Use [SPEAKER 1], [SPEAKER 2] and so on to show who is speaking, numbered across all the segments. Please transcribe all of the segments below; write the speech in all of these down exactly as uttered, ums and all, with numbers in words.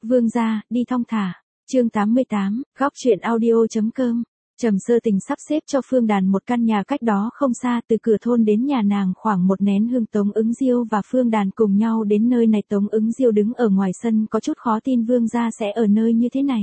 [SPEAKER 1] Vương gia, đi thong thả. Chương tám mươi tám, góc truyện audio.com. Trầm Sơ Tình sắp xếp cho Phương Đàn một căn nhà cách đó không xa, từ cửa thôn đến nhà nàng khoảng một nén hương. Tống Ứng Diêu và Phương Đàn cùng nhau đến nơi này. Tống Ứng Diêu đứng ở ngoài sân có chút khó tin Vương gia sẽ ở nơi như thế này.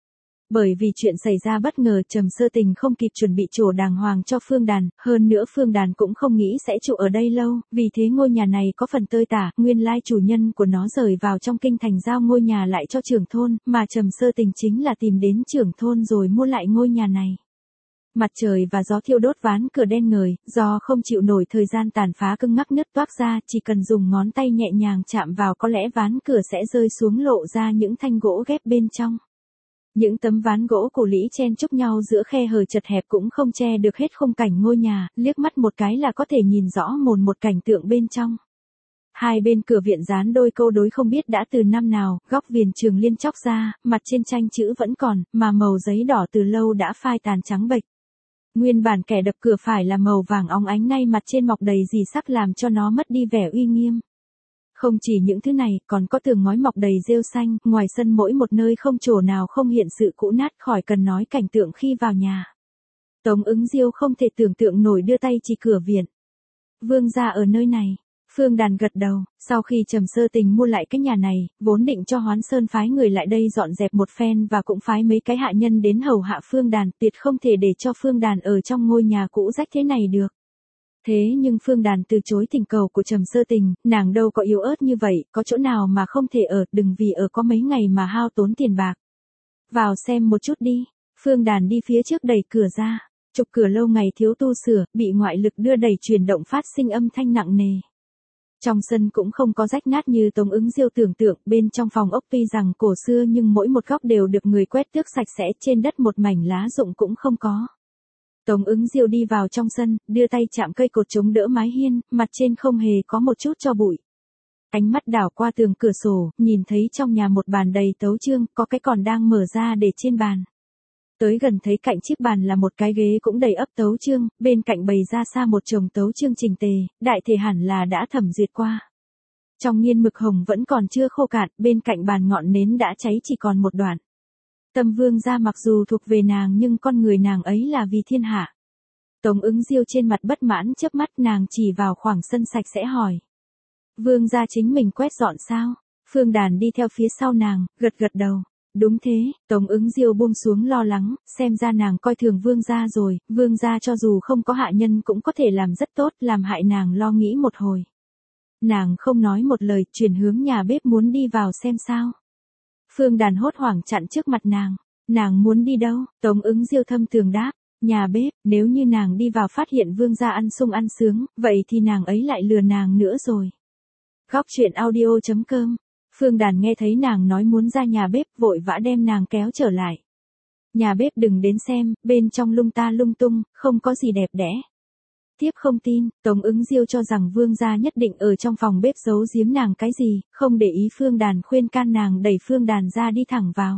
[SPEAKER 1] Bởi vì chuyện xảy ra bất ngờ, Trầm Sơ Tình không kịp chuẩn bị chỗ đàng hoàng cho Phương Đàn, hơn nữa Phương Đàn cũng không nghĩ sẽ trụ ở đây lâu, vì thế ngôi nhà này có phần tơi tả, nguyên lai chủ nhân của nó rời vào trong kinh thành giao ngôi nhà lại cho trưởng thôn, mà Trầm Sơ Tình chính là tìm đến trưởng thôn rồi mua lại ngôi nhà này. Mặt trời và gió thiêu đốt ván cửa đen ngời, do không chịu nổi thời gian tàn phá cứng ngắc nứt toác ra, chỉ cần dùng ngón tay nhẹ nhàng chạm vào có lẽ ván cửa sẽ rơi xuống lộ ra những thanh gỗ ghép bên trong. Những tấm ván gỗ cổ lũy chen chúc nhau giữa khe hở chật hẹp cũng không che được hết khung cảnh ngôi nhà, liếc mắt một cái là có thể nhìn rõ mồn một cảnh tượng bên trong. Hai bên cửa viện dán đôi câu đối không biết đã từ năm nào, góc viền trường liên chóc ra, mặt trên tranh chữ vẫn còn, mà màu giấy đỏ từ lâu đã phai tàn trắng bệch. Nguyên bản kẻ đập cửa phải là màu vàng óng ánh, nay mặt trên mọc đầy rì sắc làm cho nó mất đi vẻ uy nghiêm. Không chỉ những thứ này, còn có tường ngói mọc đầy rêu xanh, ngoài sân mỗi một nơi không chỗ nào không hiện sự cũ nát, khỏi cần nói cảnh tượng khi vào nhà. Tống Ứng Diêu không thể tưởng tượng nổi, đưa tay chỉ cửa viện. Vương gia ở nơi này. Phương Đàn gật đầu, sau khi Trầm Sơ Tình mua lại cái nhà này, vốn định cho Hoán Sơn phái người lại đây dọn dẹp một phen và cũng phái mấy cái hạ nhân đến hầu hạ Phương Đàn, tuyệt không thể để cho Phương Đàn ở trong ngôi nhà cũ rách thế này được. Thế nhưng Phương Đàn từ chối thỉnh cầu của Trầm Sơ Tình, nàng đâu có yếu ớt như vậy, có chỗ nào mà không thể ở, đừng vì ở có mấy ngày mà hao tốn tiền bạc. Vào xem một chút đi. Phương Đàn đi phía trước đẩy cửa ra, trục cửa lâu ngày thiếu tu sửa, bị ngoại lực đưa đẩy chuyển động phát sinh âm thanh nặng nề. Trong sân cũng không có rách nát như Tống Ứng Diêu tưởng tượng, bên trong phòng ốc tuy rằng cổ xưa nhưng mỗi một góc đều được người quét tước sạch sẽ, trên đất một mảnh lá rụng cũng không có. Tống Ứng Diêu đi vào trong sân, đưa tay chạm cây cột chống đỡ mái hiên, mặt trên không hề có một chút tro bụi. Ánh mắt đảo qua tường cửa sổ, nhìn thấy trong nhà một bàn đầy tấu chương, có cái còn đang mở ra để trên bàn. Tới gần thấy cạnh chiếc bàn là một cái ghế cũng đầy ắp tấu chương, bên cạnh bày ra xa một chồng tấu chương trình tề, đại thể hẳn là đã thẩm duyệt qua. Trong nghiên mực hồng vẫn còn chưa khô cạn, bên cạnh bàn ngọn nến đã cháy chỉ còn một đoạn. Tâm Vương gia mặc dù thuộc về nàng nhưng con người nàng ấy là vì thiên hạ. Tống Ứng Diêu trên mặt bất mãn chớp mắt, nàng chỉ vào khoảng sân sạch sẽ hỏi. Vương gia chính mình quét dọn sao? Phương Đàn đi theo phía sau nàng, gật gật đầu. Đúng thế. Tống Ứng Diêu buông xuống lo lắng, xem ra nàng coi thường Vương gia rồi, Vương gia cho dù không có hạ nhân cũng có thể làm rất tốt, làm hại nàng lo nghĩ một hồi. Nàng không nói một lời, chuyển hướng nhà bếp muốn đi vào xem sao. Phương Đàn hốt hoảng chặn trước mặt nàng. Nàng muốn đi đâu? Tống Ứng Diêu thâm tường đáp. Nhà bếp. Nếu như nàng đi vào phát hiện Vương gia ăn sung ăn sướng, vậy thì nàng ấy lại lừa nàng nữa rồi. Góc truyện audio.com. Phương Đàn nghe thấy nàng nói muốn ra nhà bếp, vội vã đem nàng kéo trở lại. Nhà bếp đừng đến xem, bên trong lung ta lung tung, không có gì đẹp đẽ. Tiếp không tin, Tống Ứng Diêu cho rằng Vương gia nhất định ở trong phòng bếp giấu giếm nàng cái gì, không để ý Phương Đàn khuyên can, nàng đẩy Phương Đàn ra đi thẳng vào.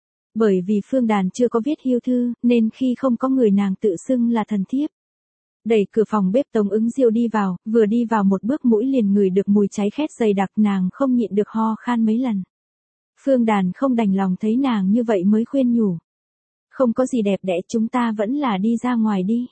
[SPEAKER 1] Bởi vì Phương Đàn chưa có viết hiêu thư, nên khi không có người nàng tự xưng là thần thiếp. Đẩy cửa phòng bếp, Tống Ứng Diêu đi vào, vừa đi vào một bước mũi liền ngửi được mùi cháy khét dày đặc, nàng không nhịn được ho khan mấy lần. Phương Đàn không đành lòng thấy nàng như vậy mới khuyên nhủ. Không có gì đẹp đẽ, chúng ta vẫn là đi ra ngoài đi.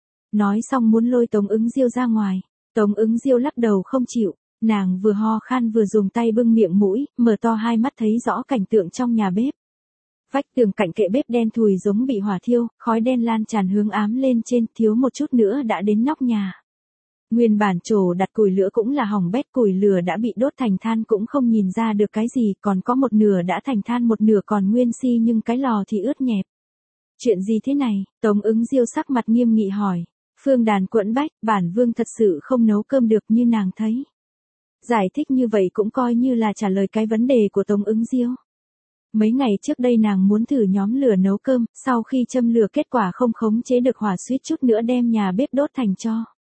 [SPEAKER 1] Nói xong muốn lôi Tống Ứng Diêu ra ngoài. Tống Ứng Diêu lắc đầu không chịu, nàng vừa ho khan vừa dùng tay bưng miệng mũi, mở to hai mắt thấy rõ cảnh tượng trong nhà bếp. Vách tường cạnh kệ bếp đen thùi giống bị hỏa thiêu, khói đen lan tràn hướng ám lên trên, thiếu một chút nữa đã đến nóc nhà. Nguyên bản chổ đặt củi lửa cũng là hỏng bét, củi lửa đã bị đốt thành than cũng không nhìn ra được cái gì, còn có một nửa đã thành than một nửa còn nguyên si nhưng cái lò thì ướt nhẹp. Chuyện gì thế này? Tống Ứng Diêu sắc mặt nghiêm nghị hỏi. Phương Đàn quẫn bách, bản vương thật sự không nấu cơm được như nàng thấy. Giải thích như vậy cũng coi như là trả lời cái vấn đề của Tống Ứng Diêu. Mấy ngày trước đây nàng muốn thử nhóm lửa nấu cơm, sau khi châm lửa kết quả không khống chế được hỏa, suýt chút nữa đem nhà bếp đốt thành tro.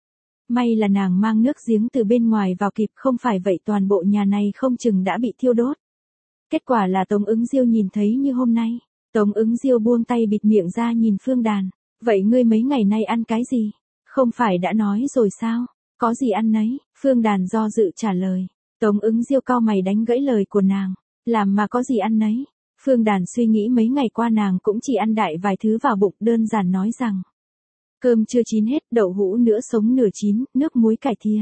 [SPEAKER 1] May là nàng mang nước giếng từ bên ngoài vào kịp, không phải vậy toàn bộ nhà này không chừng đã bị thiêu đốt. Kết quả là Tống Ứng Diêu nhìn thấy như hôm nay. Tống Ứng Diêu buông tay bịt miệng ra nhìn Phương Đàn. Vậy ngươi mấy ngày nay ăn cái gì? Không phải đã nói rồi sao? Có gì ăn nấy? Phương Đàn do dự trả lời. Tống Ứng Diêu cau mày đánh gãy lời của nàng. Làm mà có gì ăn nấy. Phương Đàn suy nghĩ mấy ngày qua nàng cũng chỉ ăn đại vài thứ vào bụng, đơn giản nói rằng. Cơm chưa chín hết, đậu hũ nửa sống nửa chín, nước muối cải thìa.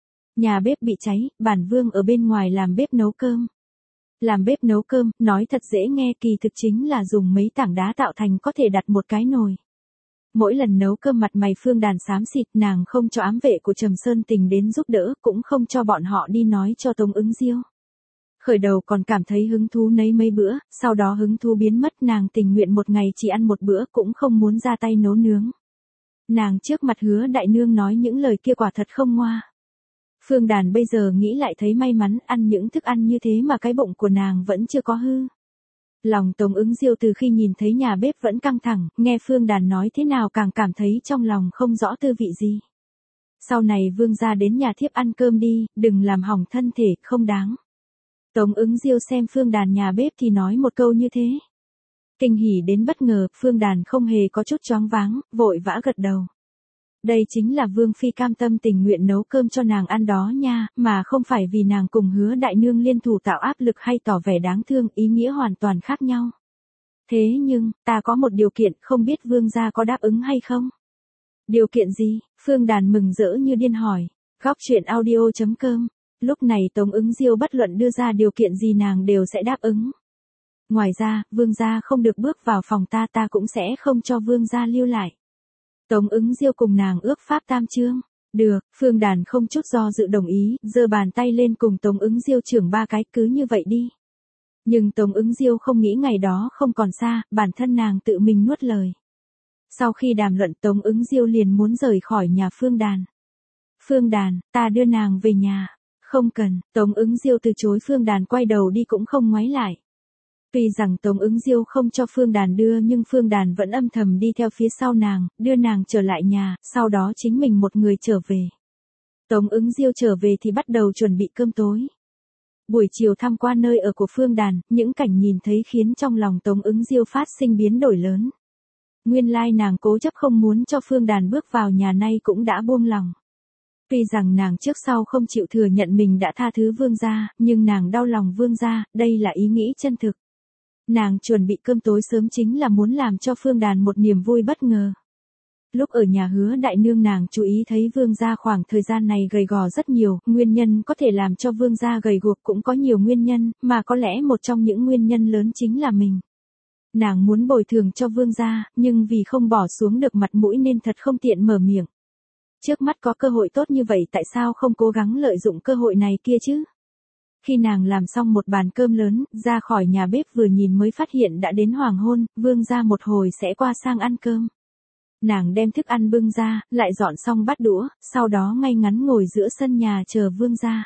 [SPEAKER 1] Nhà bếp bị cháy, bản Vương ở bên ngoài làm bếp nấu cơm. Làm bếp nấu cơm, nói thật dễ nghe, kỳ thực chính là dùng mấy tảng đá tạo thành có thể đặt một cái nồi. Mỗi lần nấu cơm mặt mày Phương Đàn xám xịt, nàng không cho ám vệ của Trầm Sơn Tình đến giúp đỡ, cũng không cho bọn họ đi nói cho Tống Ứng Diêu. Khởi đầu còn cảm thấy hứng thú nấy mấy bữa, sau đó hứng thú biến mất, nàng tình nguyện một ngày chỉ ăn một bữa, cũng không muốn ra tay nấu nướng. Nàng trước mặt Hứa đại nương nói những lời kia quả thật không ngoa. Phương Đàn bây giờ nghĩ lại thấy may mắn, ăn những thức ăn như thế mà cái bụng của nàng vẫn chưa có hư. Lòng Tống Ứng Diêu từ khi nhìn thấy nhà bếp vẫn căng thẳng, nghe Phương Đàn nói thế nào càng cảm thấy trong lòng không rõ tư vị gì. Sau này Vương gia đến nhà thiếp ăn cơm đi, đừng làm hỏng thân thể, không đáng. Tống Ứng Diêu xem Phương Đàn nhà bếp thì nói một câu như thế. Kinh hỉ đến bất ngờ, Phương Đàn không hề có chút choáng váng, vội vã gật đầu. Đây chính là Vương phi cam tâm tình nguyện nấu cơm cho nàng ăn đó nha, mà không phải vì nàng cùng Hứa đại nương liên thủ tạo áp lực hay tỏ vẻ đáng thương, ý nghĩa hoàn toàn khác nhau. Thế nhưng, ta có một điều kiện, không biết Vương gia có đáp ứng hay không? Điều kiện gì? Phương Đàn mừng rỡ như điên hỏi. Góc truyện audio chấm com. Lúc này Tống Ứng Diêu bất luận đưa ra điều kiện gì nàng đều sẽ đáp ứng. Ngoài ra, Vương gia không được bước vào phòng ta, ta cũng sẽ không cho Vương gia lưu lại. Tống Ứng Diêu cùng nàng ước pháp tam chương. Được, Phương Đàn không chút do dự đồng ý, giơ bàn tay lên cùng Tống Ứng Diêu chưởng ba cái, cứ như vậy đi. Nhưng Tống Ứng Diêu không nghĩ ngày đó không còn xa, bản thân nàng tự mình nuốt lời. Sau khi đàm luận, Tống Ứng Diêu liền muốn rời khỏi nhà Phương Đàn. Phương Đàn, ta đưa nàng về nhà. Không cần, Tống Ứng Diêu từ chối, Phương Đàn quay đầu đi cũng không ngoái lại. Tuy rằng Tống Ứng Diêu không cho Phương Đàn đưa, nhưng Phương Đàn vẫn âm thầm đi theo phía sau nàng, đưa nàng trở lại nhà, sau đó chính mình một người trở về. Tống Ứng Diêu trở về thì bắt đầu chuẩn bị cơm tối. Buổi chiều tham quan nơi ở của Phương Đàn, những cảnh nhìn thấy khiến trong lòng Tống Ứng Diêu phát sinh biến đổi lớn. Nguyên lai nàng cố chấp không muốn cho Phương Đàn bước vào nhà, nay cũng đã buông lòng. Tuy rằng nàng trước sau không chịu thừa nhận mình đã tha thứ Vương gia, nhưng nàng đau lòng Vương gia, đây là ý nghĩ chân thực. Nàng chuẩn bị cơm tối sớm chính là muốn làm cho Phương Đàn một niềm vui bất ngờ. Lúc ở nhà Hứa đại nương, nàng chú ý thấy Vương gia khoảng thời gian này gầy gò rất nhiều, nguyên nhân có thể làm cho Vương gia gầy guộc cũng có nhiều nguyên nhân, mà có lẽ một trong những nguyên nhân lớn chính là mình. Nàng muốn bồi thường cho Vương gia, nhưng vì không bỏ xuống được mặt mũi nên thật không tiện mở miệng. Trước mắt có cơ hội tốt như vậy, tại sao không cố gắng lợi dụng cơ hội này kia chứ? Khi nàng làm xong một bàn cơm lớn, ra khỏi nhà bếp vừa nhìn mới phát hiện đã đến hoàng hôn, Vương gia một hồi sẽ qua sang ăn cơm. Nàng đem thức ăn bưng ra, lại dọn xong bát đũa, sau đó ngay ngắn ngồi giữa sân nhà chờ Vương gia.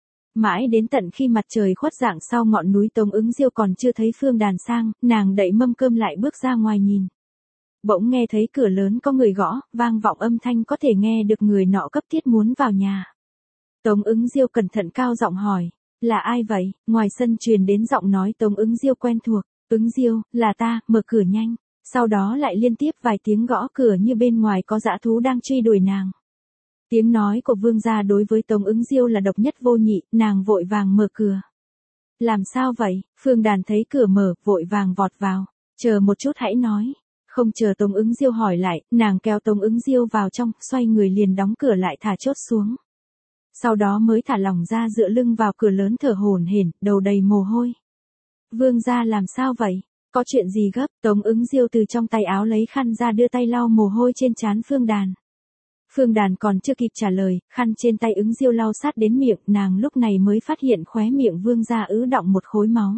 [SPEAKER 1] Mãi đến tận khi mặt trời khuất dạng sau ngọn núi, Tống Ứng Diêu còn chưa thấy Phương Đàn sang, nàng đậy mâm cơm lại bước ra ngoài nhìn. Bỗng nghe thấy cửa lớn có người gõ, vang vọng âm thanh có thể nghe được người nọ cấp thiết muốn vào nhà. Tống Ứng Diêu cẩn thận cao giọng hỏi, là ai vậy? Ngoài sân truyền đến giọng nói Tống Ứng Diêu quen thuộc, Ứng Diêu, là ta, mở cửa nhanh. Sau đó lại liên tiếp vài tiếng gõ cửa như bên ngoài có dã thú đang truy đuổi nàng. Tiếng nói của Vương gia đối với Tống Ứng Diêu là độc nhất vô nhị, nàng vội vàng mở cửa. Làm sao vậy? Phương Đàn thấy cửa mở, vội vàng vọt vào. Chờ một chút hãy nói. Không chờ Tống Ứng Diêu hỏi lại, nàng kéo Tống Ứng Diêu vào trong, xoay người liền đóng cửa lại, thả chốt xuống. Sau đó mới thả lỏng ra dựa lưng vào cửa lớn, thở hổn hển, đầu đầy mồ hôi. Vương gia làm sao vậy? Có chuyện gì gấp? Tống Ứng Diêu từ trong tay áo lấy khăn ra đưa tay lau mồ hôi trên trán Phương Đàn. Phương Đàn còn chưa kịp trả lời, khăn trên tay Ứng Diêu lau sát đến miệng, nàng lúc này mới phát hiện khóe miệng Vương gia ứ đọng một khối máu.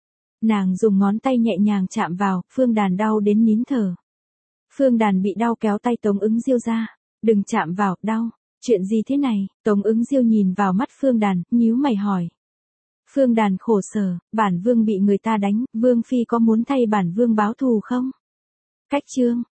[SPEAKER 1] Nàng dùng ngón tay nhẹ nhàng chạm vào, Phương Đàn đau đến nín thở. Phương Đàn bị đau kéo tay Tống Ứng Diêu ra. Đừng chạm vào, đau. Chuyện gì thế này? Tống Ứng Diêu nhìn vào mắt Phương Đàn, nhíu mày hỏi. Phương Đàn khổ sở, bản vương bị người ta đánh, Vương phi có muốn thay bản vương báo thù không? Cách chương.